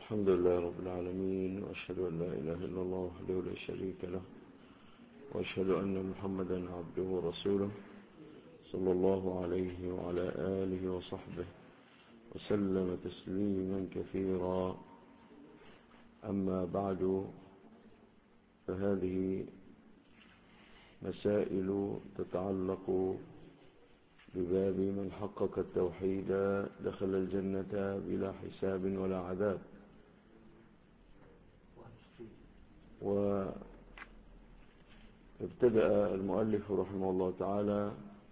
الحمد لله رب العالمين، وأشهد أن لا إله إلا الله وحده لا شريك له، وأشهد أن محمدا عبده ورسوله صلى الله عليه وعلى آله وصحبه وسلم تسليما كثيرا. أما بعد، فهذه مسائل تتعلق بباب من حقق التوحيد دخل الجنة بلا حساب ولا عذاب. وابتدأ المؤلف رحمه الله تعالى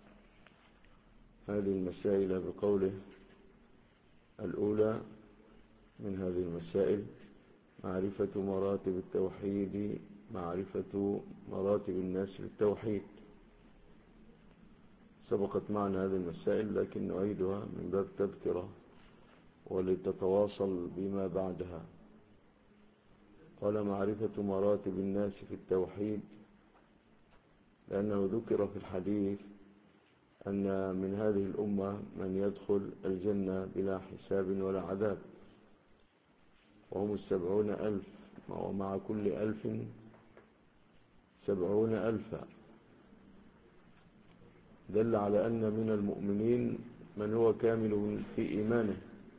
هذه المسائل بقوله: الأولى من هذه المسائل معرفة مراتب التوحيد، معرفة مراتب الناس للتوحيد. سبقت معنا هذه المسائل لكن نعيدها من باب تذكرة ولتتواصل بما بعدها. قال: معرفة مراتب الناس في التوحيد، لأنه ذكر في الحديث أن من هذه الأمة من يدخل الجنة بلا حساب ولا عذاب، وهم 70,000، ومع كل 1,000 70,000. دل على أن من المؤمنين من هو كامل في إيمانه،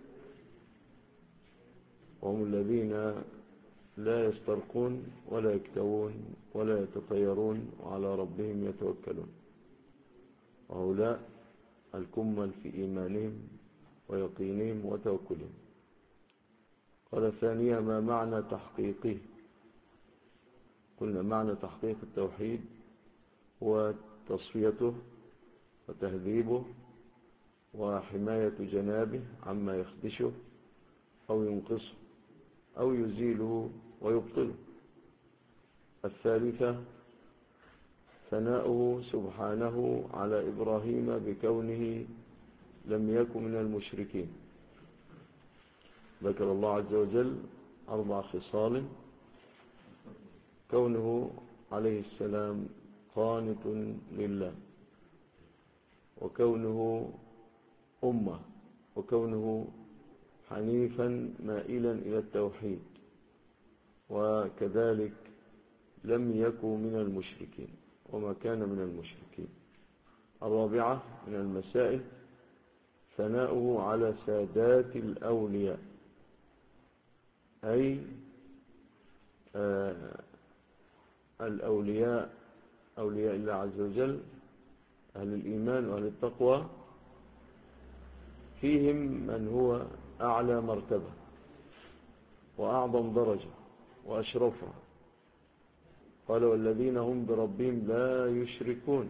وهم الذين لا يسترقون ولا يكتوون ولا يتطيرون وعلى ربهم يتوكلون، وهؤلاء الكمل في إيمانهم ويقينهم وتوكلهم. قال: ثانيا ما معنى تحقيقه؟ قلنا معنى تحقيق التوحيد هو تصفيته وتهذيبه وحماية جنابه عما يخدشه أو ينقصه أو يزيله ويبطله. الثالثة ثناؤه سبحانه على إبراهيم بكونه لم يكن من المشركين. ذكر الله عز وجل 4 خصال: كونه عليه السلام قانت لله، وكونه أمة، وكونه حنيفا مائلا إلى التوحيد، وكذلك لم يكن من المشركين وما كان من المشركين. الرابعة من المسائل ثناؤه على سادات الأولياء، أي الأولياء، أولياء الله عز وجل، أهل الإيمان وأهل التقوى، فيهم من هو أعلى مرتبة وأعظم درجة وأشرفها. قال: والذين هم بربهم لا يشركون.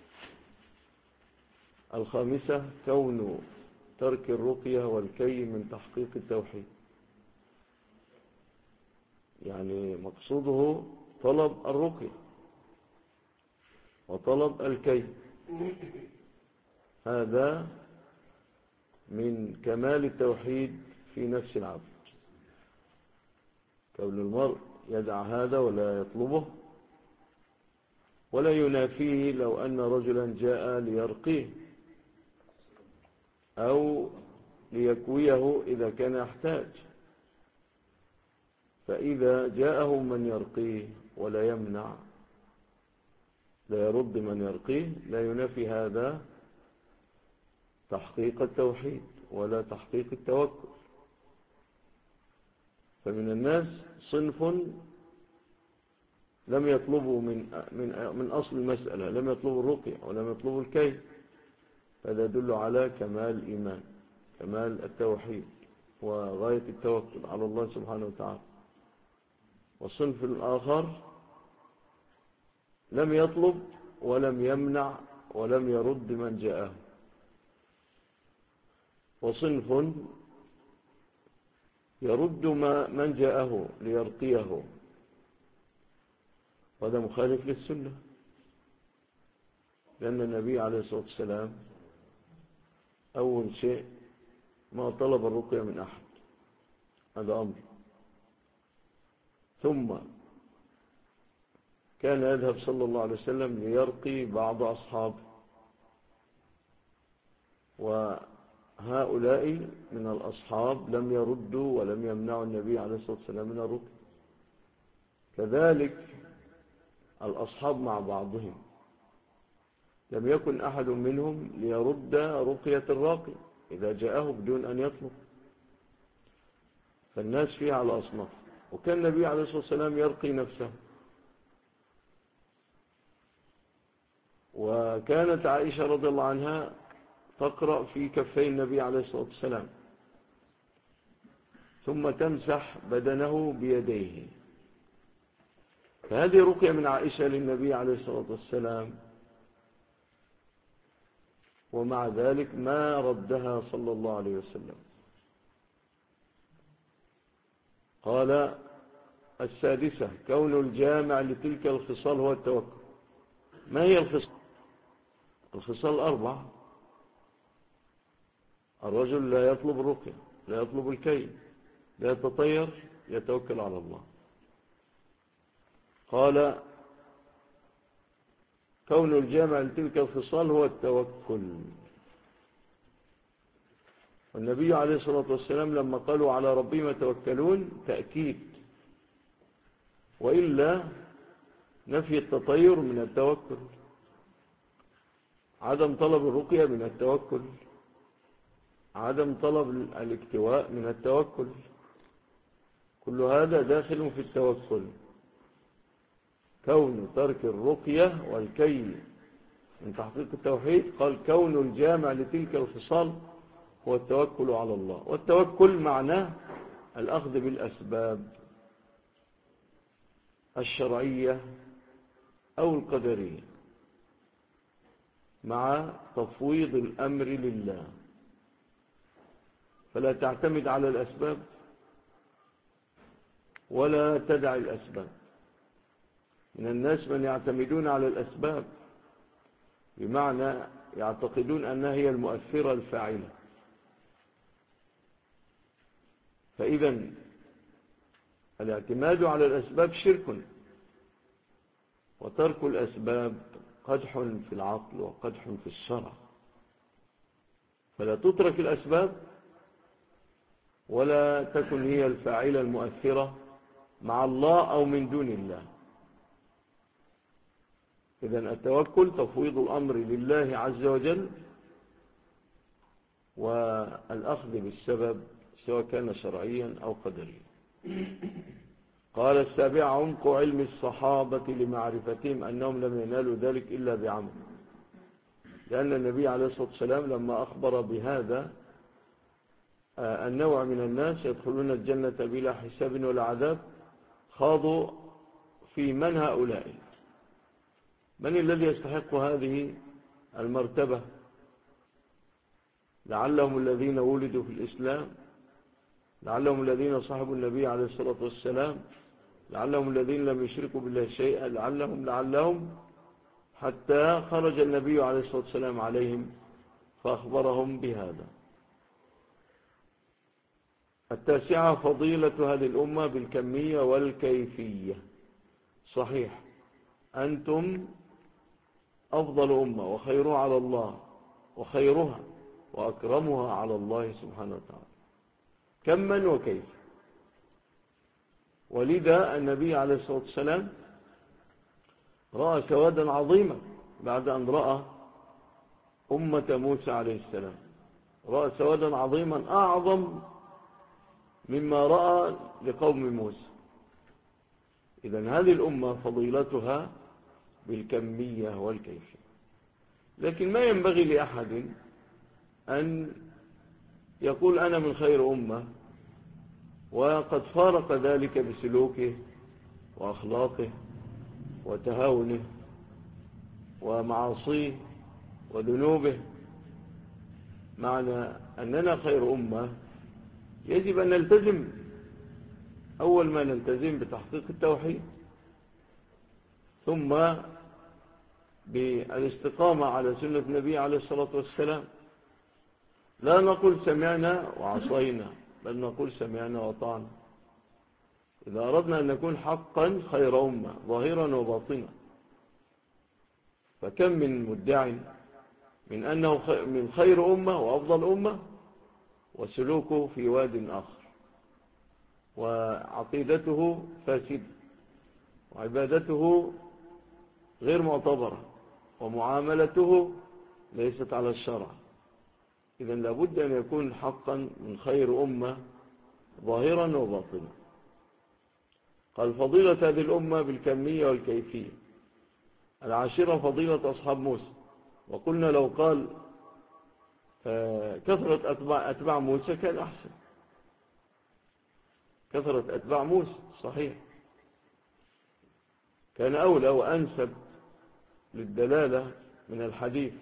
الخامسة كون ترك الرقية والكي من تحقيق التوحيد، يعني مقصوده طلب الرقية وطلب الكي، هذا من كمال التوحيد في نفس العبد. كون المرء يدع هذا ولا يطلبه ولا ينافيه لو أن رجلا جاء ليرقيه أو ليكويه إذا كان يحتاج، فإذا جاءه من يرقيه ولا يمنع، لا يرد من يرقيه، لا ينافي هذا تحقيق التوحيد ولا تحقيق التوكل. فمن الناس صنف لم يطلبوا من أصل المسألة، لم يطلبوا الرقية ولم يطلبوا الكي، هذا يدل على كمال الإيمان، كمال التوحيد، وغاية التوكل على الله سبحانه وتعالى. والصنف الآخر لم يطلب ولم يمنع ولم يرد من جاءه. وصنف يرد من جاءه ليرقيه، وهذا مخالف للسنة، لأن النبي عليه الصلاة والسلام أول شيء ما طلب الرقية من أحد، هذا أمر. ثم كان يذهب صلى الله عليه وسلم ليرقي بعض أصحابه، هؤلاء من الأصحاب لم يردوا ولم يمنعوا النبي عليه الصلاة والسلام من الرقية. كذلك الأصحاب مع بعضهم لم يكن أحد منهم ليرد رقية الراقي إذا جاءه بدون أن يطلب. فالناس فيها على أصناف. وكان النبي عليه الصلاة والسلام يرقي نفسه. وكانت عائشة رضي الله عنها تقرأ في كفي النبي عليه الصلاة والسلام ثم تمسح بدنه بيديه. فهذه رقية من عائشة للنبي عليه الصلاة والسلام، ومع ذلك ما ردها صلى الله عليه وسلم. قال: السادسة كون الجامع لتلك الخصال هو التوكل. ما هي الخصال؟ الخصال 4. الرجل لا يطلب الرقية، لا يطلب الكي، لا يتطير، يتوكل على الله. قال: كون الجامع لتلك الخصال هو التوكل. والنبي عليه الصلاة والسلام لما قالوا على ربهم يتوكلون تأكيد، وإلا نفي التطير من التوكل، عدم طلب الرقية من التوكل، عدم طلب الاكتواء من التوكل، كل هذا داخل في التوكل. كون ترك الرقية والكي من تحقيق التوحيد، قال: كون الجامع لتلك الخصال هو التوكل على الله. والتوكل معناه الأخذ بالأسباب الشرعية أو القدرية مع تفويض الأمر لله. فلا تعتمد على الأسباب ولا تدع الأسباب. من الناس من يعتمدون على الأسباب، بمعنى يعتقدون أنها هي المؤثرة الفاعلة. فإذا الاعتماد على الأسباب شرك، وترك الأسباب قدح في العقل وقدح في الشرع. فلا تترك الأسباب ولا تكن هي الفاعلة المؤثرة مع الله أو من دون الله. إذن التوكل تفويض الأمر لله عز وجل، والأخذ بالسبب سواء كان شرعيا أو قدريا. قال: السابع عمق علم الصحابة لمعرفتهم أنهم لم ينالوا ذلك إلا بعمل. لأن النبي عليه الصلاة والسلام لما أخبر بهذا النوع من الناس يدخلون الجنة بلا حساب ولا عذاب، خاضوا في من هؤلاء، من الذي يستحق هذه المرتبة؟ لعلهم الذين ولدوا في الإسلام، لعلهم الذين صحبوا النبي عليه الصلاة والسلام، لعلهم الذين لم يشركوا بالله شيئا، لعلهم حتى خرج النبي عليه الصلاة والسلام عليهم فأخبرهم بهذا. التاسعة فضيلة هذه الأمة بالكمية والكيفية. صحيح أنتم أفضل أمة وخيرها على الله، وخيرها وأكرمها على الله سبحانه وتعالى كما وكيف. ولذا النبي عليه الصلاة والسلام رأى سوادا عظيما بعد أن رأى أمة موسى عليه السلام، رأى سوادا عظيما أعظم مما رأى لقوم موسى. إذن هذه الأمة فضيلتها بالكمية والكيفية. لكن ما ينبغي لأحد أن يقول أنا من خير أمة وقد فارق ذلك بسلوكه وأخلاقه وتهاونه ومعاصيه وذنوبه. معنى أننا خير أمة يجب أن نلتزم، أول ما نلتزم بتحقيق التوحيد، ثم بالاستقامة على سنة النبي عليه الصلاة والسلام. لا نقول سمعنا وعصينا، بل نقول سمعنا وطعنا. إذا أردنا أن نكون حقا خير أمة ظاهرا وباطنا. فكم من مدع من أنه من خير أمة وأفضل أمة، وسلوكه في واد آخر، وعقيدته فاسدة، وعبادته غير معتبرة، ومعاملته ليست على الشرع. إذن لابد أن يكون حقا من خير أمة ظاهرا وباطنا. قال فضيلة هذه الأمة بالكمية والكيفية. العاشرة فضيلة أصحاب موسى. وقلنا لو قال كثرة أتباع موسى كان أحسن. كثرة أتباع موسى صحيح كان أولى وأنسب للدلالة من الحديث.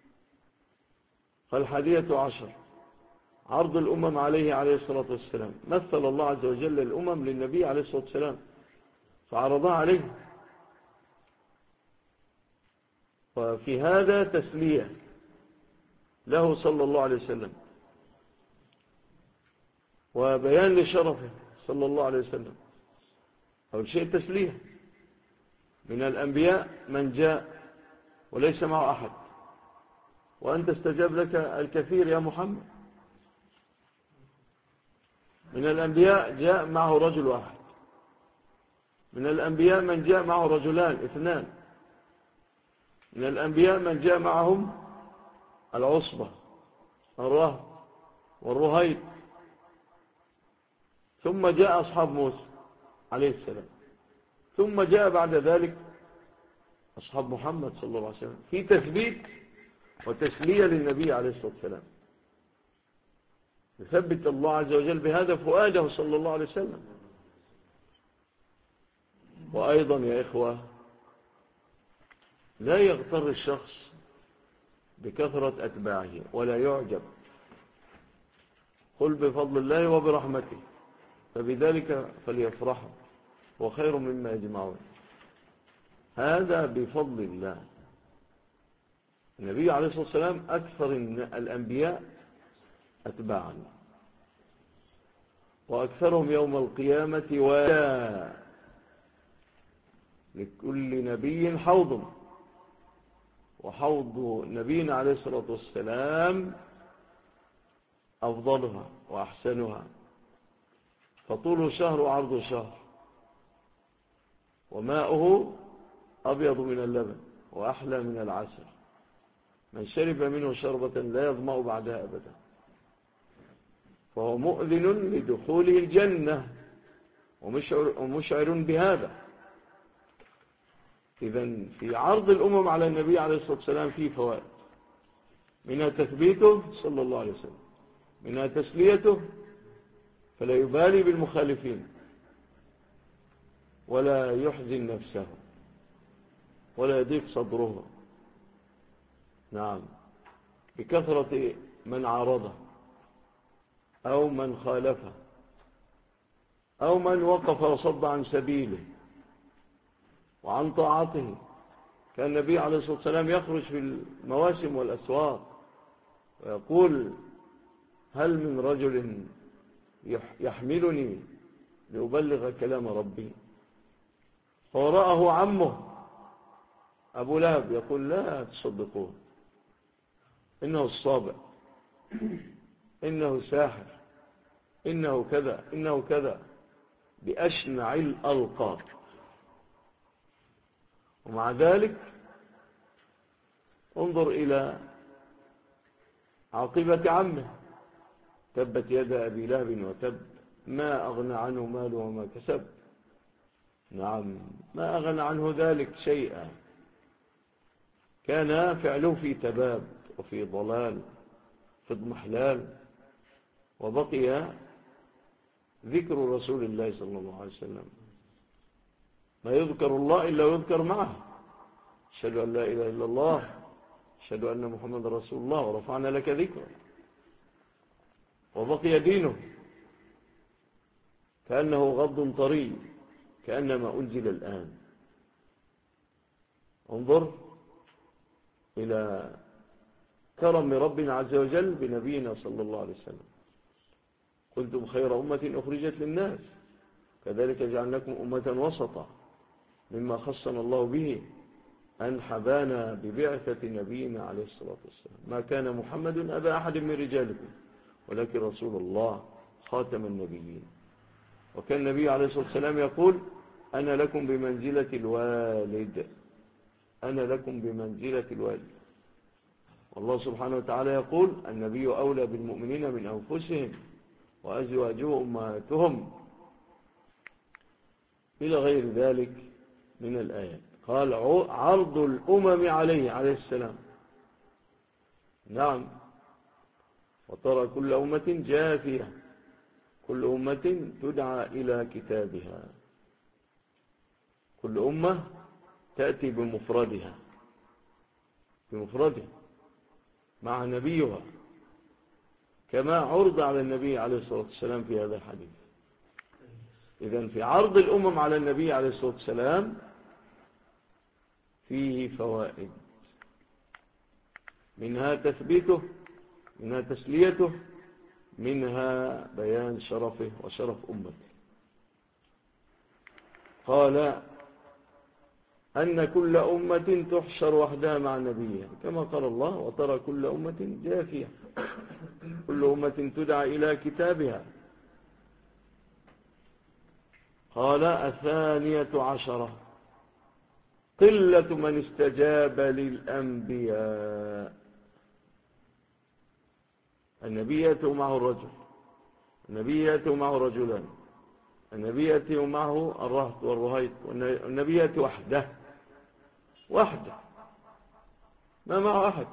فالحادية عشر عرض الأمم عليه عليه الصلاة والسلام. مثل الله عز وجل الأمم للنبي عليه الصلاة والسلام فعرضها عليه، وفي هذا تسلية له صلى الله عليه وسلم وبيان لشرفه صلى الله عليه وسلم. أول شيء تسلية. من الأنبياء من جاء وليس معه أحد، وأنت استجاب لك الكثير يا محمد. من الأنبياء جاء معه رجل واحد. من الأنبياء من جاء معه رجلان اثنان. من الأنبياء من جاء معهم العصبة الرهب والرهيب. ثم جاء أصحاب موسى عليه السلام. ثم جاء بعد ذلك أصحاب محمد صلى الله عليه وسلم في تثبيت وتسلية للنبي عليه الصلاة والسلام. يثبت الله عز وجل بهذا فؤاده صلى الله عليه وسلم. وأيضا يا إخوة لا يغتر الشخص بكثرة أتباعه ولا يعجب. قل بفضل الله وبرحمته فبذلك فليفرحوا وخير مما يجمعون. هذا بفضل الله. النبي عليه الصلاة والسلام أكثر الأنبياء أتباعا، وأكثرهم يوم القيامة ولا لكل نبي حوض، وحوض نبينا عليه الصلاة والسلام أفضلها وأحسنها، فطوله شهر وعرضه شهر، وماؤه أبيض من اللبن وأحلى من العسل. من شرب منه شربة لا يظمأ بعدها أبدا، فهو مؤذن لدخوله الجنة ومشعر بهذا. إذن في عرض الأمم على النبي عليه الصلاة والسلام فيه فوائد، منها تثبيته صلى الله عليه وسلم، منها تسليته فلا يبالي بالمخالفين ولا يحزن نفسه ولا يضيق صدره. نعم، بكثرة من عارضه أو من خالفه أو من وقف وصد عن سبيله وعن طاعته. كان النبي عليه الصلاة والسلام يخرج في المواسم والأسواق ويقول هل من رجل يحملني لأبلغ كلام ربي؟ فورأه عمه أبو لهب يقول لا تصدقوه، إنه الصابع، إنه ساحر، إنه كذا إنه كذا، بأشنع الألقاب. ومع ذلك انظر إلى عاقبة عمه، تبت يد أبي لهب وتب ما أغنى عنه ماله وما كسب. نعم، ما أغنى عنه ذلك شيئا. كان فعله في تباب وفي ضلال في اضمحلال، وبقي ذكر رسول الله صلى الله عليه وسلم. ما يذكر الله إلا يذكر معه. أشهد أن لا إله إلا الله، أشهد أن محمد رسول الله، ورفعنا لك ذكرا. وبقي دينه كأنه غض طري، كأنما أنزل الآن. انظر إلى كرم ربنا عز وجل بنبينا صلى الله عليه وسلم. كنتم خير أمة أخرجت للناس كذلك جعلناكم أمة وسطا، مما خصنا الله به أن حبانا ببعثة نبينا عليه الصلاة والسلام. ما كان محمد أبا أحد من رجالكم ولكن رسول الله خاتم النبيين. وكان النبي عليه الصلاة والسلام يقول أنا لكم بمنزلة الوالد، أنا لكم بمنزلة الوالد. والله سبحانه وتعالى يقول النبي أولى بالمؤمنين من أنفسهم وأزواجه أمهاتهم، إلى غير ذلك من الآيات. قال عرض الأمم عليه السلام. نعم، وترى كل أمة جاثية، كل أمة تدعى إلى كتابها، كل أمة تأتي بمفردها مع نبيها، كما عرض على النبي عليه الصلاة والسلام في هذا الحديث. إذن في عرض الأمم على النبي عليه الصلاة والسلام فيه فوائد، منها تثبيته، منها تسليته، منها بيان شرفه وشرف أمته. قال أن كل أمة تحشر وحدها مع نبيها، كما قال الله وترى كل أمة جاثية، كل أمة تدعى إلى كتابها. قال 12 قلة من استجاب للأنبياء. النبي يأتي معه الرجل، النبي يأتي معه رجلان، النبي يأتي معه الرهط والرهيط، والنبي يأتي وحده ما معه أحد.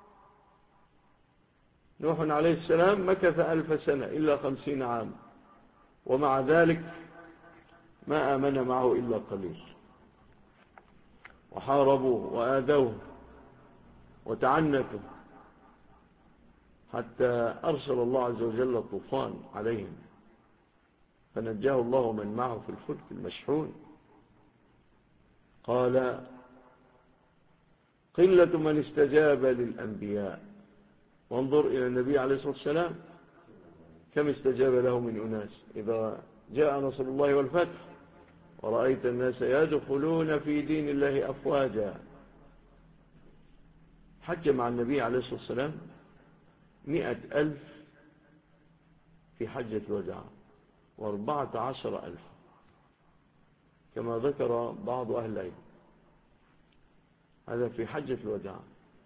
نوح عليه السلام مكث 1000 سنة إلا 50 عام، ومع ذلك ما آمن معه إلا قليل، وحاربوه وآذوه وتعنتوا، حتى أرسل الله عز وجل الطوفان عليهم فنجاه الله من معه في الفلك المشحون. قال قلة من استجاب للأنبياء. وانظر إلى النبي عليه الصلاة والسلام كم استجاب له من أناس. إذا جاء نصر الله والفتح ورأيت الناس يدخلون في دين الله أفواجا. حج مع النبي عليه الصلاة والسلام 100,000 في حجة الوداع، و14,000 كما ذكر بعض أهل العلم. هذا في حجة الوداع،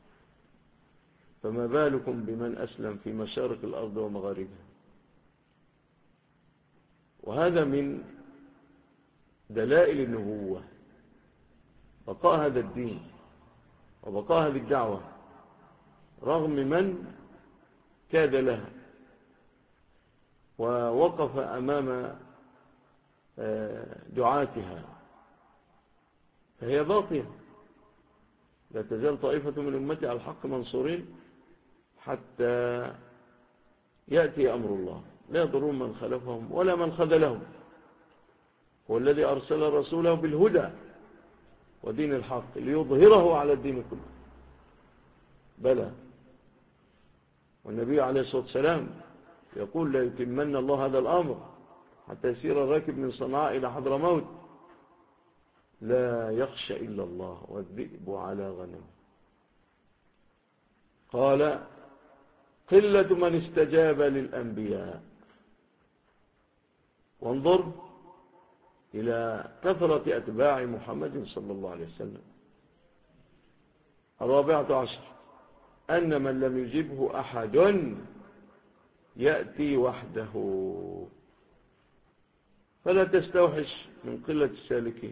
فما بالكم بمن أسلم في مشارق الأرض ومغاربها. وهذا من دلائل النبوة، بقاء هذا الدين وبقاء هذه الدعوة رغم من كاد لها ووقف أمام دعاتها، فهي باقية. لا تزال طائفة من أمتي على الحق منصورين حتى يأتي أمر الله، لا يضرون من خلفهم ولا من خذلهم. هو الذي أرسل رسوله بالهدى ودين الحق ليظهره على الدين كله. بلى، والنبي عليه الصلاة والسلام يقول لا يتمن الله هذا الأمر حتى يسير الراكب من صنعاء إلى حضرموت لا يخشى إلا الله والذئب على غنم. قال قلة من استجاب للأنبياء. وانظر إلى كثرة أتباع محمد صلى الله عليه وسلم. 14 أن من لم يجبه أحد يأتي وحده. فلا تستوحش من قلة السالكين،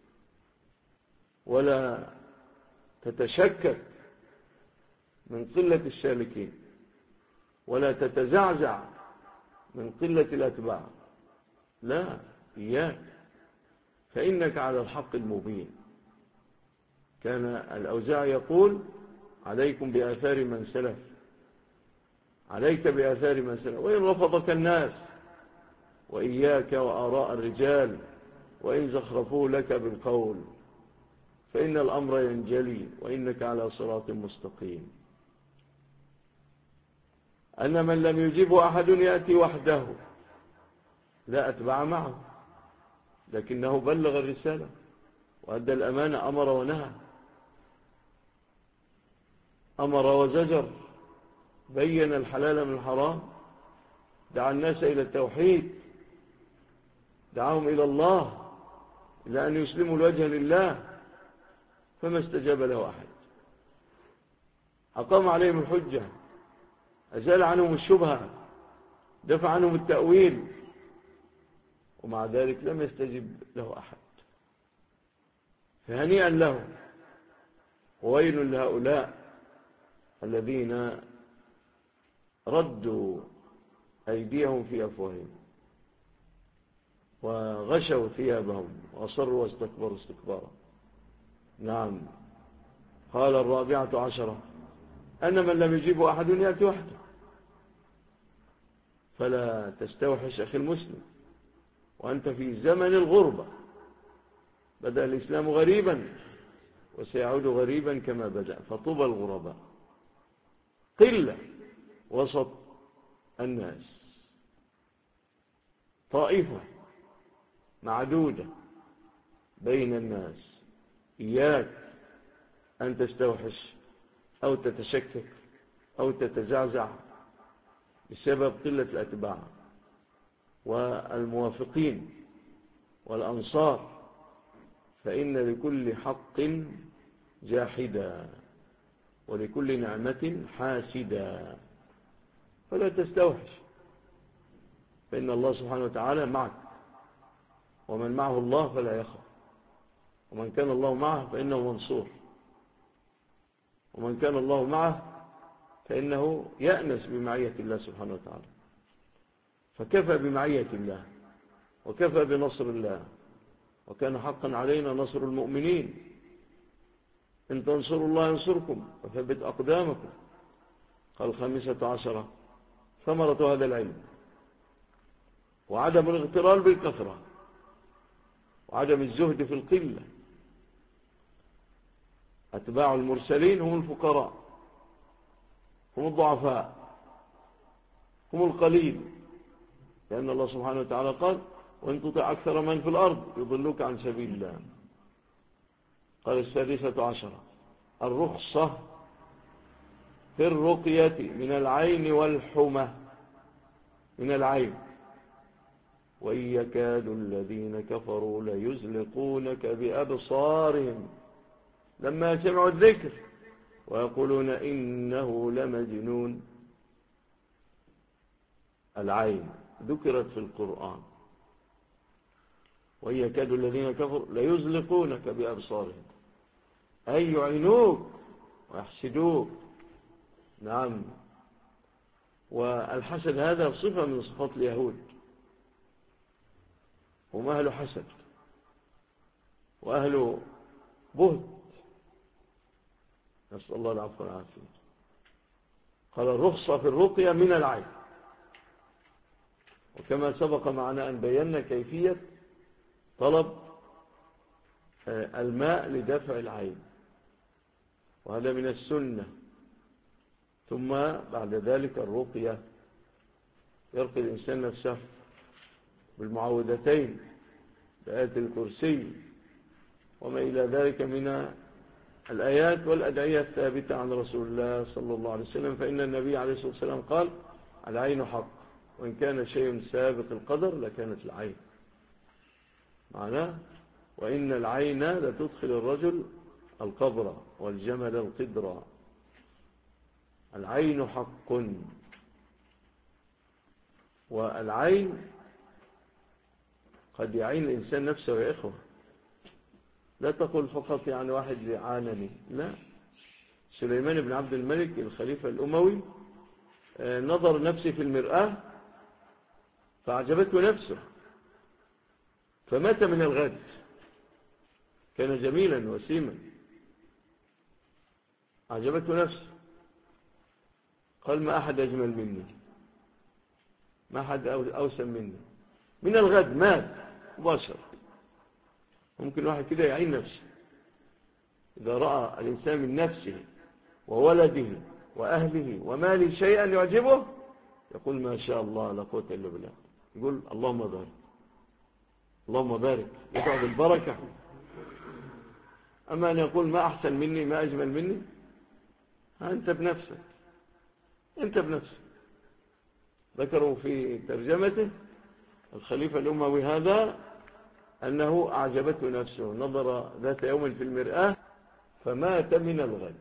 ولا تتشكك من قلة السالكين، ولا تتزعزع من قلة الأتباع. لا، إياك، فإنك على الحق المبين. كان الأوزاعي يقول عليكم بآثار من سلف، عليك بآثار من سلف، وإن رفضك الناس، وإياك وآراء الرجال وإن زخرفوا لك بالقول، فإن الأمر ينجلي وإنك على صراط مستقيم. أن من لم يجيبه أحد يأتي وحده، لا أتبع معه، لكنه بلغ الرسالة وأدى الأمانة، أمر ونهى، أمر وزجر، بين الحلال من الحرام دعا الناس إلى التوحيد، دعاهم إلى الله، إلى أن يسلموا الوجه لله، فما استجاب له أحد. أقام عليهم الحجة، أزال عنهم الشبهة، دفع عنهم التأويل، ومع ذلك لم يستجب له أحد. فهنيئا له، وويل لهؤلاء الذين ردوا أيديهم في أفواههم وغشوا ثيابهم وأصروا واستكبروا استكبارا. نعم. قال 14 أن من لم يجيب أحد يأتي وحده. فلا تستوحش أخي المسلم وأنت في زمن الغربة. بدأ الإسلام غريبا وسيعود غريبا كما بدأ، فطوبى الغرباء. قلة وسط الناس، طائفة معدودة بين الناس. إياك أن تستوحش أو تتشكك أو تتزعزع بسبب قلة الأتباع والموافقين والأنصار، فإن لكل حق جاحدا ولكل نعمة حاسدا. فلا تستوحش، فإن الله سبحانه وتعالى معك، ومن معه الله فلا يخاف، ومن كان الله معه فإنه منصور، ومن كان الله معه فإنه يأنس بمعية الله سبحانه وتعالى. فكفى بمعية الله وكفى بنصر الله، وكان حقا علينا نصر المؤمنين. إن تنصروا الله ينصركم وثبت أقدامكم. قال 15 ثمرة هذا العلم وعدم الاغترار بالكثرة وعدم الزهد في القلة. أتباع المرسلين هم الفقراء، هم الضعفاء، هم القليل، لأن الله سبحانه وتعالى قال وإن تطع أكثر من في الأرض يضلوك عن سبيل الله. قال 16 الرخصة في الرقية من العين والحمى. من العين. وإن يكاد الذين كفروا ليزلقونك بأبصارهم لما سمعوا الذكر ويقولون إنه لمجنون. العين ذكرت في القرآن. وإن يكاد الذين كفروا ليزلقونك بأبصارهم، أي يعينوك ويحسدوك. نعم. والحسد هذا صفة من صفات اليهود، هم أهل حسد وأهل بهت، نسأل الله العفو والعافية. قال الرخصة في الرقية من العين. وكما سبق معنا أن بينا كيفية طلب الماء لدفع العين، وهذا من السنة. ثم بعد ذلك الرقية، يرقي الإنسان نفسه بالمعوذتين بآية الكرسي وما إلى ذلك من الآيات والأدعية الثابتة عن رسول الله صلى الله عليه وسلم. فإن النبي عليه الصلاة والسلام قال العين حق، وإن كان شيء سابق القدر لكانت العين. معناه وإن العين لتدخل الرجل القبر والجمل القدر. العين حق. والعين قد يعين الإنسان نفسه يا إخوة. لا تقول فقط يعني واحد عانني، لا. سليمان بن عبد الملك الخليفة الأموي نظر نفسه في المرآة فأعجبته نفسه فمات من الغد. كان جميلا وسيما، أعجبته نفسه، قال ما أحد أجمل مني، ما أحد أوسم مني. من الغد مات مباشر. ممكن واحد كده يعين نفسه إذا رأى الإنسان من نفسه وولده وأهله وماله شيئا يعجبه يقول ما شاء الله لا قوة إلا بالله، يقول اللهم بارك اللهم بارك، يدعو بالبركة. أما أن يقول ما أحسن مني ما أجمل مني، أنت بنفسك، أنت بنفسك. ذكروا في ترجمته الخليفة الأموي هذا أنه أعجبته نفسه، نظر ذات يوم في المرآة فمات من الغد.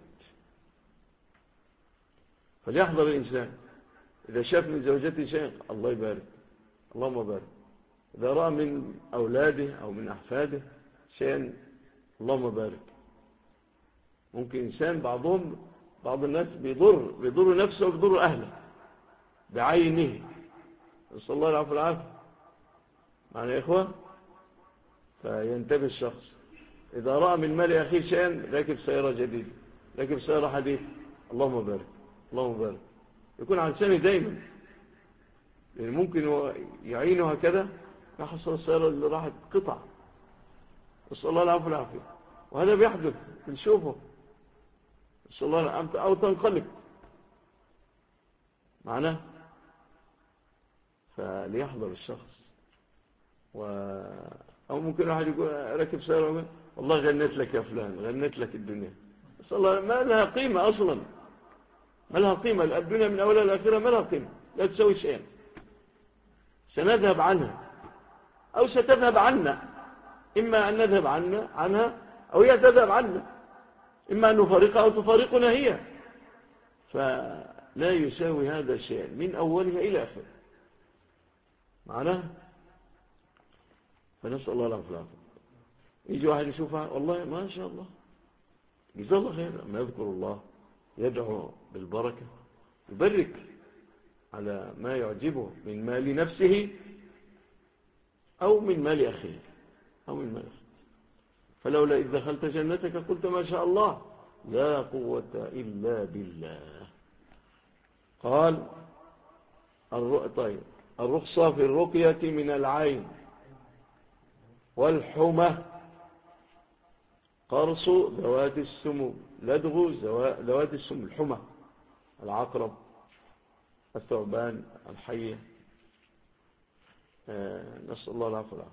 فليحضر الإنسان إذا شاف من زوجته شيء الله يبارك، اللهم بارك. إذا رأى من أولاده أو من أحفاده شيئا اللهم بارك. ممكن إنسان بعض الناس بيضر نفسه وبيضر أهله بعينه، نسأل الله العفو والعافية معنا يا إخوة. فينتبه الشخص إذا رأى من مال أخيه شيئا، راكب سيارة جديدة، راكب سيارة حديثة، اللهم بارك اللهم بارك، يكون عن لسانه دايما، لأن ممكن يعينه هكذا يحصل السيارة اللي راحت قطع، نسأل الله العفو والعافية. وهذا بيحدث بنشوفه، نسأل الله العفو، أو تنقلب معنا. فليحضر الشخص أو ممكن واحد يقول راكب سيارة والله غنيت لك يا فلان، غنيت لك الدنيا، نسأل الله، ما لها قيمة أصلا، ما لها قيمة الدنيا من أولها لآخرها، ما لها قيمة، لا تسوي شيئا، سنذهب عنها أو ستذهب عنا، إما أن نذهب عنها أو هي تذهب عنا، إما أن نفارقها أو تفارقنا هي. فلا يساوي هذا شيئا من أولها إلى آخره معناه. فنسأل الله العافية والعافية. يجي واحد يشوفها والله ما شاء الله جزاه الله خير، ما يذكر الله يدعو بالبركة، يبرك على ما يعجبه من مال نفسه أو من مال أخيه أو من مال أخيه. فلولا إذ دخلت جنتك قلت ما شاء الله لا قوة إلا بالله. قال طيب الرخصة في الرقية من العين والحمى، قرص ذوات السمو، لدغ ذوات السمو، الحمى، العقرب، الثعبان، الحية، نسأل الله العفو والعافية.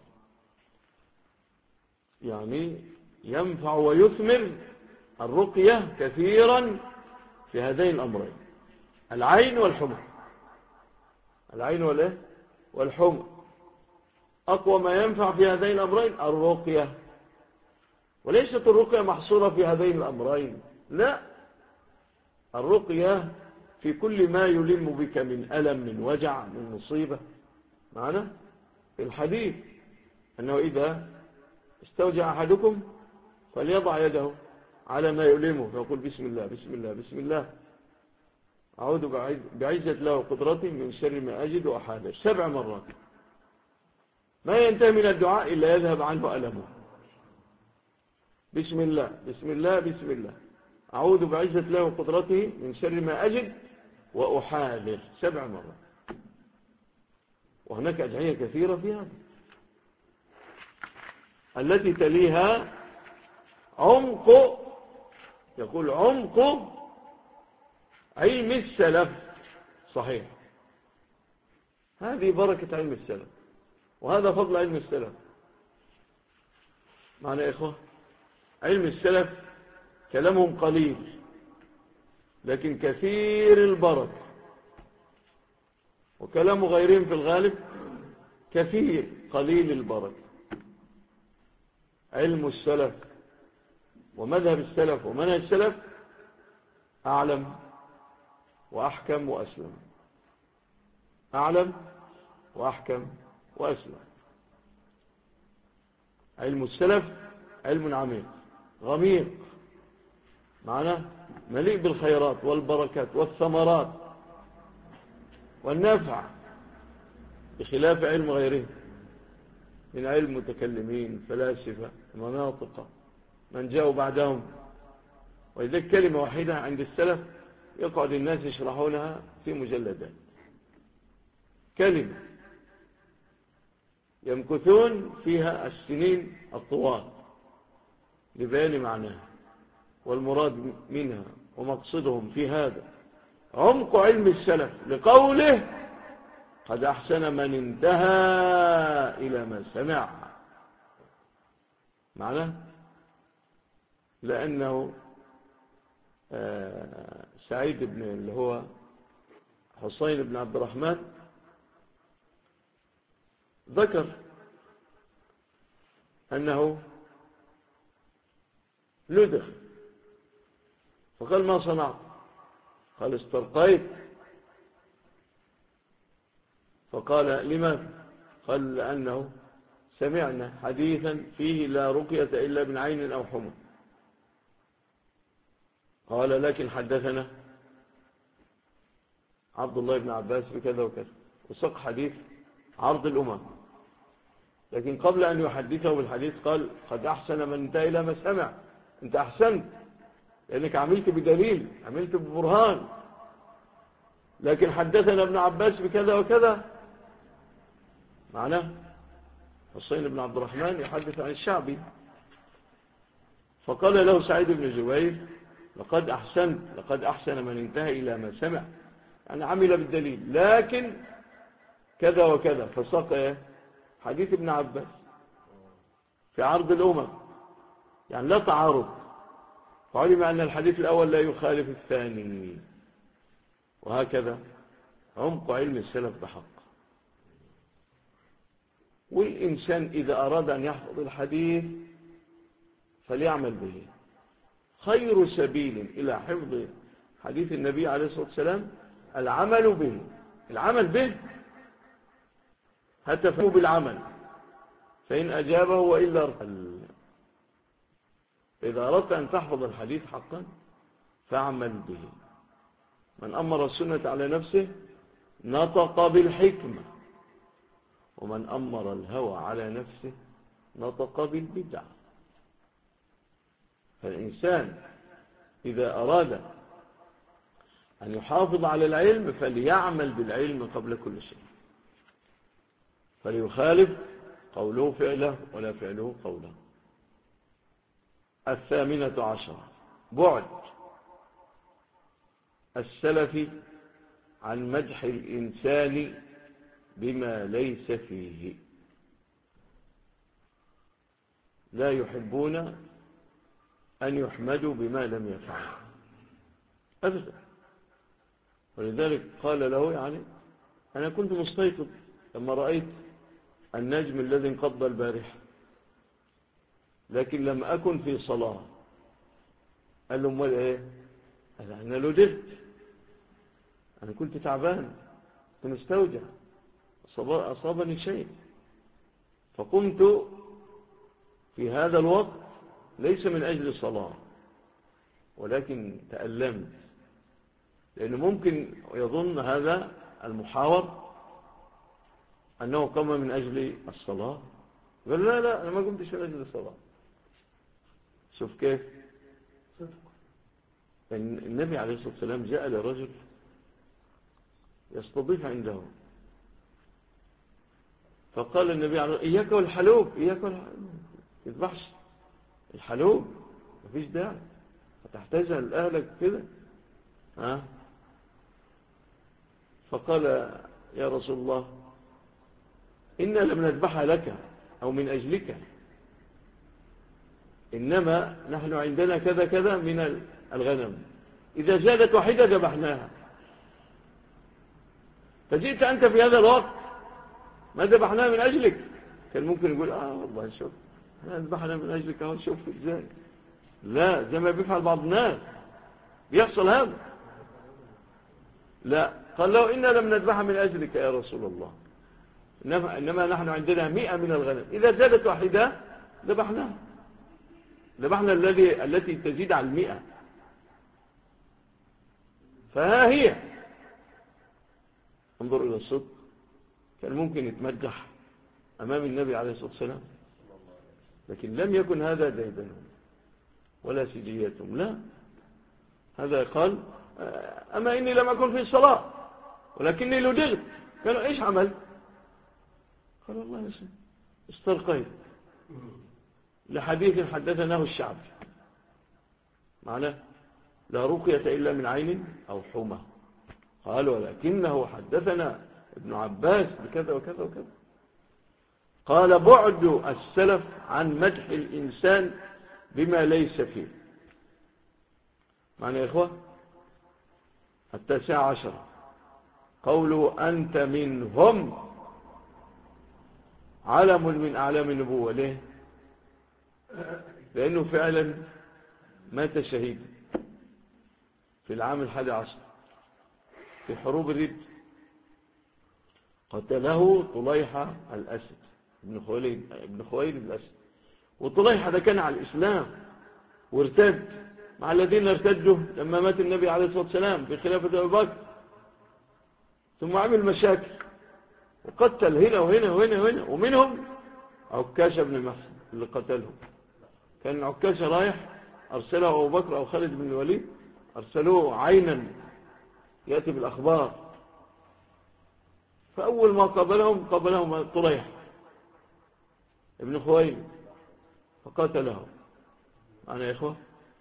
يعني ينفع ويثمر الرقية كثيرا في هذين الأمرين، العين والحمى. العين والحمى أقوى ما ينفع في هذين الأمرين الرقية، وليست الرقية محصورة في هذين الأمرين، لا، الرقية في كل ما يلم بك من ألم، من وجع، من مصيبة. معنا في الحديث أنه إذا استوجع أحدكم فليضع يده على ما يؤلمه فيقول بسم الله بسم الله بسم الله، أعوذ بعزة الله وقدرته من شر ما أجد وأحاذر 7 مرات، ما ينتهي من الدعاء إلا يذهب عنه ألمه. بسم الله بسم الله بسم الله، أعوذ بعزة الله وقدرته من شر ما أجد وأحاذر 7 مرات. وهناك أدعية كثيرة في هذا. التي تليها عمق، يقول عمق علم السلف، صحيح، هذه بركة علم السلف، وهذا فضل علم السلف. معنى يا إخوة علم السلف كلامهم قليل لكن كثير البركة، وكلام غيرهم في الغالب كثير قليل البركة. علم السلف ومذهب السلف ومنهج السلف أعلم وأحكم وأسلم، أعلم وأحكم وأسلم. علم السلف علم عميق غميق، معناه مليء بالخيرات والبركات والثمرات والنفع، بخلاف علم غيره من علم متكلمين فلاسفة مناطق من جاءوا بعدهم. وإذا كلمة واحدة عند السلف يقعد الناس يشرحونها في مجلدات، كلمة يمكثون فيها السنين الطوال لبيان معناها والمراد منها ومقصدهم في هذا. عمق علم السلف لقوله قد أحسن من انتهى إلى ما سمع، معناه لأنه سعيد بن اللي هو حسين بن عبد الرحمن ذكر أنه لدغ، فقال ما صنعت؟ قال استرقيت. فقال لماذا؟ قال لأنه سمعنا حديثا فيه لا رقية إلا من عين أو حمى. قال لكن حدثنا عبد الله بن عباس بكذا وكذا، وسق حديث عرض الأمم. لكن قبل أن يحدثه بالحديث قال قد أحسن من انتهى إلى ما سمع. أنت أحسنت لأنك عملت بدليل، عملت ببرهان. لكن حدثنا ابن عباس بكذا وكذا، معناه حسين بن عبد الرحمن يحدث عن الشعبي. فقال له سعيد بن جبير لقد أحسنت، لقد أحسن من انتهى إلى ما سمع، يعني عمل بالدليل، لكن كذا وكذا. فساق حديث ابن عباس في عرض الأمم، يعني لا تعارض. فعلم أن الحديث الأول لا يخالف الثاني. وهكذا عمق علم السلف بحق. والإنسان إذا أراد أن يحفظ الحديث فليعمل به. خير سبيل إلى حفظ حديث النبي عليه الصلاة والسلام العمل به. العمل به هتفه بالعمل، فإن أجابه وإلا ارتل. إذا أردت أن تحفظ الحديث حقا فاعمل به. من أمر السنة على نفسه نطق بالحكمة، ومن أمر الهوى على نفسه نطق بالبدع. فالإنسان إذا أراد أن يحافظ على العلم فليعمل بالعلم قبل كل شيء، فليخالف قوله فعله ولا فعله قوله. 18 بعد السلف عن مدح الإنسان بما ليس فيه. لا يحبون أن يحمدوا بما لم يفعل أبدا. ولذلك قال له يعني أنا كنت مستيقظ لما رأيت النجم الذي انقض البارحة، لكن لم أكن في صلاة. قال له امال ايه؟ قال أنا لدغت، أنا كنت تعبان، كنت مستوجع، أصابني شيء، فقمت في هذا الوقت ليس من أجل الصلاة ولكن تألمت. لأنه ممكن يظن هذا المحاور أنه قام من أجل الصلاة. قال لا لا أنا ما قمتش من أجل الصلاة. شوف كيف النبي عليه الصلاة والسلام جاء لرجل يستضيف عنده، فقال النبي عليه إياك والحلوب، إياك والحلوب، تذبحش الحلوب، مفيش داعي، هتحتاجها لأهلك كده. فقال يا رسول الله إنا لم نذبحها لك أو من أجلك، إنما نحن عندنا كذا كذا من الغنم، إذا زادت واحدة ذبحناها. فجئت أنت في هذا الوقت ما ذبحناها من أجلك. كان ممكن يقول والله شوف أنا ذبحنا من أجلك أهو، شوف إزاي. لا، زي ما بيفعل بعض الناس بيحصل هذا. لا، قال له إنا لم نذبحها من أجلك يا رسول الله، إنما نحن عندنا 100 من الغنم، إذا زادت واحدة ذبحناها، ذبحنا التي تزيد على 100. فها هي. انظر إلى الصدق. كان ممكن يتمدح أمام النبي عليه الصلاة والسلام، لكن لم يكن هذا ديدنهم ولا سجيتهم. لا، هذا قال أما إني لم أكن في الصلاة ولكني لدغت. قالوا إيش عمل؟ قال الله يسلم استرقيت لحديث حدثناه الشعب، معناه لا رقية إلا من عين أو حمى. قال ولكنه حدثنا ابن عباس بكذا وكذا وكذا. قال بعد السلف عن مدح الإنسان بما ليس فيه. معنى يا إخوة 19 قوله أنت منهم علم من أعلام النبوة. ليه؟ لأنه فعلا مات شهيدا في العام 11 في حروب الرد. قتله طليحة الأسد ابن خويلد الأسد. وطليحة ده كان على الإسلام وارتد مع الذين ارتدوا لما مات النبي عليه الصلاة والسلام في خلافة أبي بكر، ثم عمل مشاكل وقتل هنا وهنا وهنا وهنا. ومنهم عكاشة بن محسن اللي قتله. كان عكاشة رايح أرسله أبو بكر أو خالد بن الوليد، أرسلوه عينا يأتي بالأخبار، فأول ما قابلهم طليحة ابن خويلد فقتله. أنا يا إخوة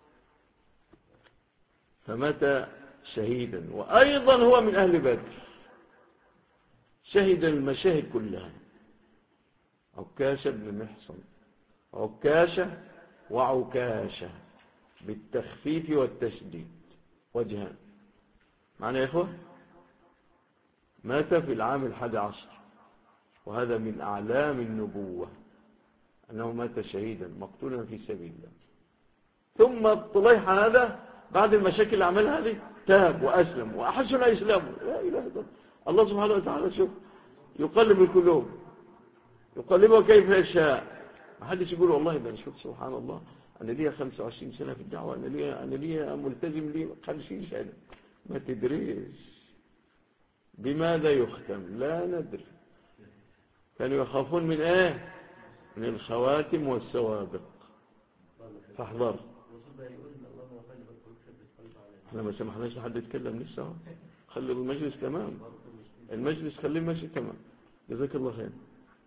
فمات شهيدا. وأيضا هو من أهل بدر، شهد المشاهد كلها. عكاشة بن محصن، عكاشة وعكاشة بالتخفيف والتشديد وجهان. معنى يا إخوة مات في العام 11، وهذا من أعلام النبوة أنه مات شهيدا مقتولا في سبيل الله. ثم طليحة هذا بعد المشاكل اللي عملها هذه تاب وأسلم وأحسن إسلامه. لا إله إلا الله سبحانه وتعالى. شوف يقلب القلوب، يقلبها كيف يشاء. ما حدش يقول والله ده شوف سبحان الله أنا ليا 25 سنة في الدعوة، أنا ليا ملتزم لي 50 سنة. ما تدريش بماذا يختم، لا ندري. كانوا يخافون من ايه؟ من الخواتم والسوابق. فاحذر. احنا ما سمحناش لحد يتكلم لسه. خلي المجلس تمام، المجلس خليه ماشي تمام. جزاك الله خير.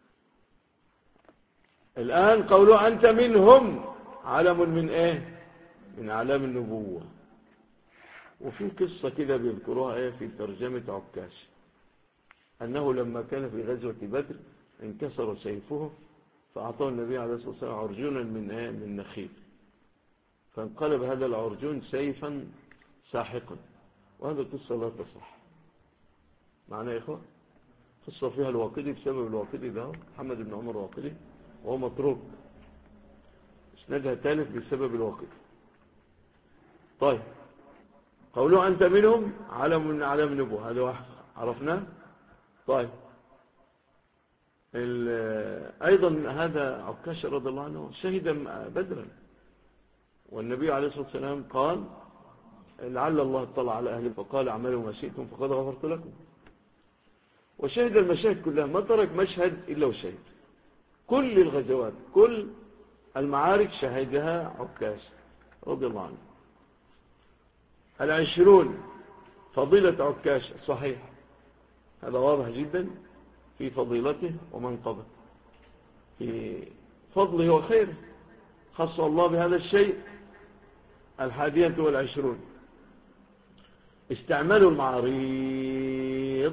الآن قولوا أنت منهم علم من ايه؟ من أعلام النبوة. وفي قصة كده بيذكروها ايه في ترجمة عكاش، أنه لما كان في غزوة بدر انكسر سيفه، فأعطاه النبي عليه الصلاة والسلام عرجونا من نخيل، فانقلب هذا العرجون سيفا ساحقا. وهذا قصة لا تصح. معنى يا إخوة قصة فيها الواقدي بسبب الواقدي ده محمد بن عمر الواقدي، وهو متروك اسندها تالف بسبب الواقدي. طيب قولوا أنت منهم علم من أعلام النبوة، هذا واحد عرفناه. طيب أيضا هذا عكاش رضي الله عنه شهد بدرا، والنبي عليه الصلاة والسلام قال لعل الله اطلع على أهله فقال اعملوا ما شئتم فقد غفرت لكم. وشهد المشاهد كلها، ما ترك مشهد إلا وشهد. كل الغزوات كل المعارك شهدها عكاش رضي الله عنه. 20 فضيلة عكاش صحيح، هذا واضح جدا في فضيلته ومنقبه، في فضله وخيره. خص الله بهذا الشيء. 21 استعمال المعاريض.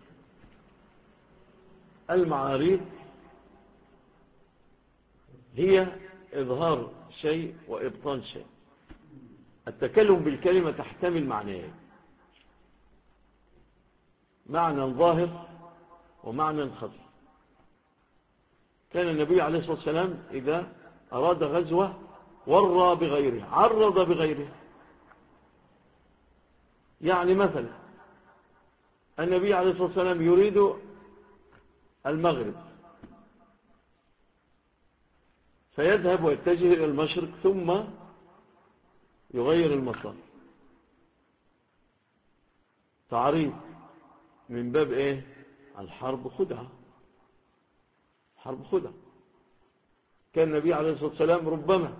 المعاريض هي إظهار شيء وإبطال شيء. التكلم بالكلمة تحتمل معنيين، معنى ظاهر ومعنى خفي. كان النبي عليه الصلاة والسلام إذا أراد غزوة ورى بغيره، عرض بغيره. يعني مثلا النبي عليه الصلاة والسلام يريد المغرب، فيذهب ويتجه إلى المشرق ثم يغير المسار. تعريض من باب ايه؟ الحرب خدعة، حرب خدعة. كان النبي عليه الصلاة والسلام ربما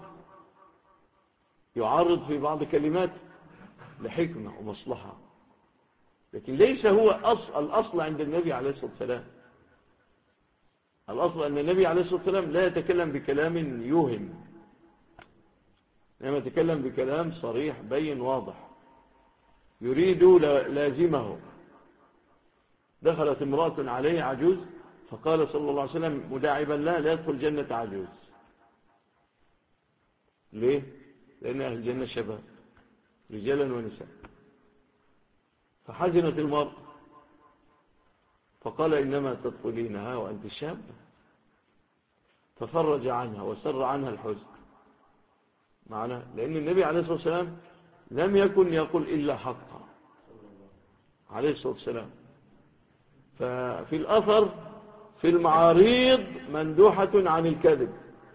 يعرض في بعض كلمات لحكمة ومصلحة، لكن ليس هو الأصل عند النبي عليه الصلاة والسلام. الأصل أن النبي عليه الصلاة والسلام لا يتكلم بكلام يوهم، إنما يتكلم بكلام صريح بين واضح يريد لازمه. دخلت امرأة عليه عجوز فقال صلى الله عليه وسلم مداعبا لا يدخل جنة عجوز. ليه؟ لأن أهل الجنة شباب رجالا ونساء. فحزنت المرأة فقال إنما تدخلينها وأنت شابة، ففرج عنها وسر عنها الحزن معنا، لأن النبي عليه الصلاة والسلام لم يكن يقول إلا حقا عليه الصلاة والسلام. ففي الأثر في المعاريض مندوحة عن الكذب،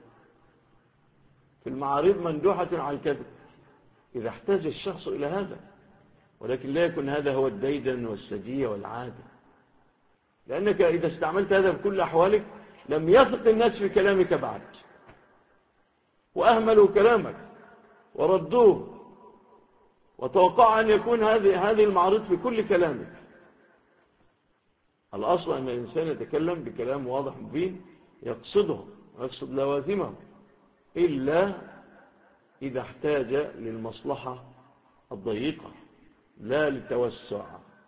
في المعاريض مندوحة عن الكذب إذا احتاج الشخص إلى هذا، ولكن لا يكون هذا هو الديدن والسجية والعادة، لأنك إذا استعملت هذا في كل أحوالك لم يثق الناس في كلامك بعد، وأهملوا كلامك وردوه، وتوقع أن يكون هذه المعارض في كل كلامك. الأصل أن الإنسان يتكلم بكلام واضح مبين يقصده ويقصد لوازمه، إلا إذا احتاج للمصلحة الضيقة لا للتوسع.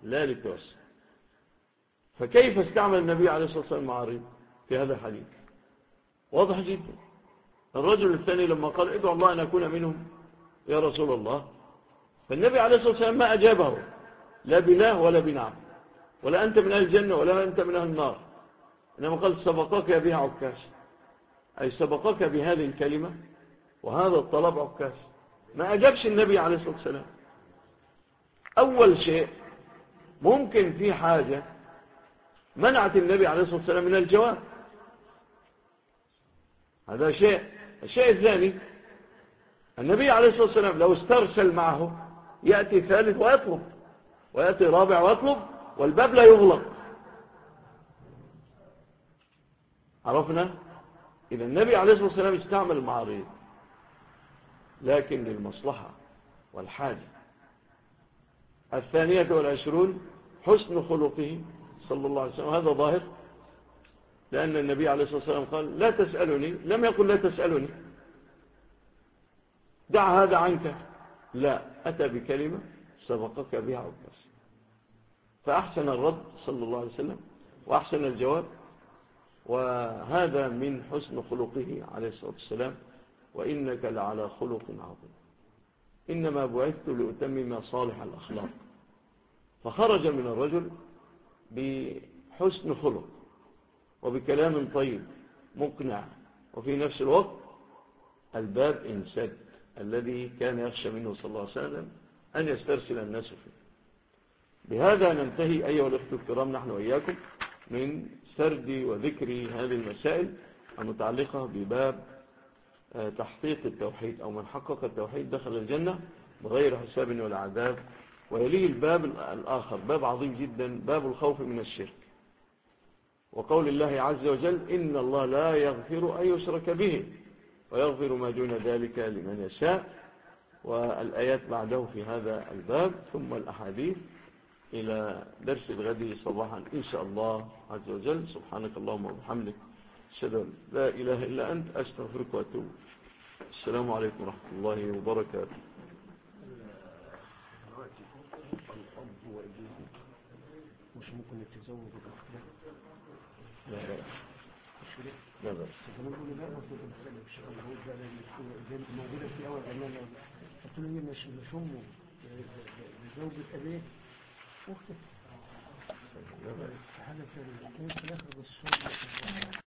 فكيف استعمل النبي عليه الصلاة والسلام المعارض في هذا الحديث؟ واضح جدا. الرجل الثاني لما قال ادعو الله أن أكون منهم يا رسول الله، فالنبي عليه الصلاة والسلام ما أجابه لا بلا ولا بنعم، ولا أنت من أهل الجنة ولا أنت من أهل النار، إنما قال سبقك بها عكاش، أي سبقك بهذه الكلمة وهذا الطلب عكاش. ما أجابش النبي عليه الصلاة والسلام. أول شيء ممكن في حاجة منعت النبي عليه الصلاة والسلام من الجواب، هذا شيء. الشيء الثاني النبي عليه الصلاة والسلام لو استرسل معه يأتي ثالث ويطلب، ويأتي رابع ويطلب، والباب لا يغلق. عرفنا؟ إذا النبي عليه الصلاة والسلام استعمل المعارض لكن للمصلحة والحاجة. 22 حسن خلقه صلى الله عليه وسلم، هذا ظاهر، لأن النبي عليه الصلاة والسلام قال لا تسألني، لم يقل لا تسألني دع هذا عنك، لا، أتى بكلمة سبقك بها عكاش، فأحسن الرد صلى الله عليه وسلم وأحسن الجواب، وهذا من حسن خلقه عليه الصلاة والسلام. وإنك لعلى خلق عظيم، إنما بعثت لأتمم صالح الأخلاق. فخرج من الرجل بحسن خلق وبكلام طيب مقنع، وفي نفس الوقت الباب انسد الذي كان يخشى منه صلى الله عليه وسلم أن يسترسل الناس فيه. بهذا ننتهي أيها الأخوة الكرام نحن وإياكم من سرد وذكر هذه المسائل المتعلقة بباب تحقيق التوحيد، أو من حقق التوحيد دخل الجنة بغير حساب ولا عذاب. ويليه الباب الآخر، باب عظيم جدا، باب الخوف من الشرك، وقول الله عز وجل إن الله لا يغفر أن يشرك به ويغفر ما دون ذلك لمن يشاء، والآيات بعده في هذا الباب، ثم الأحاديث إلى درس الغد صباحا إن شاء الله عز وجل. سبحانك اللهم وبحمدك، أشهد أن لا إله إلا أنت، أستغفرك وأتوب. السلام عليكم ورحمة الله وبركاته. مش ممكن نتزوج الأخلاق؟ لا لا لا لا. كمان بقول لا برضه بنتكلم في الشغل هو ده اللي موجودة في أول أمانة. قلت له هي مش أمه لزوجة أبيه أخته في حالة كانت في الآخر بس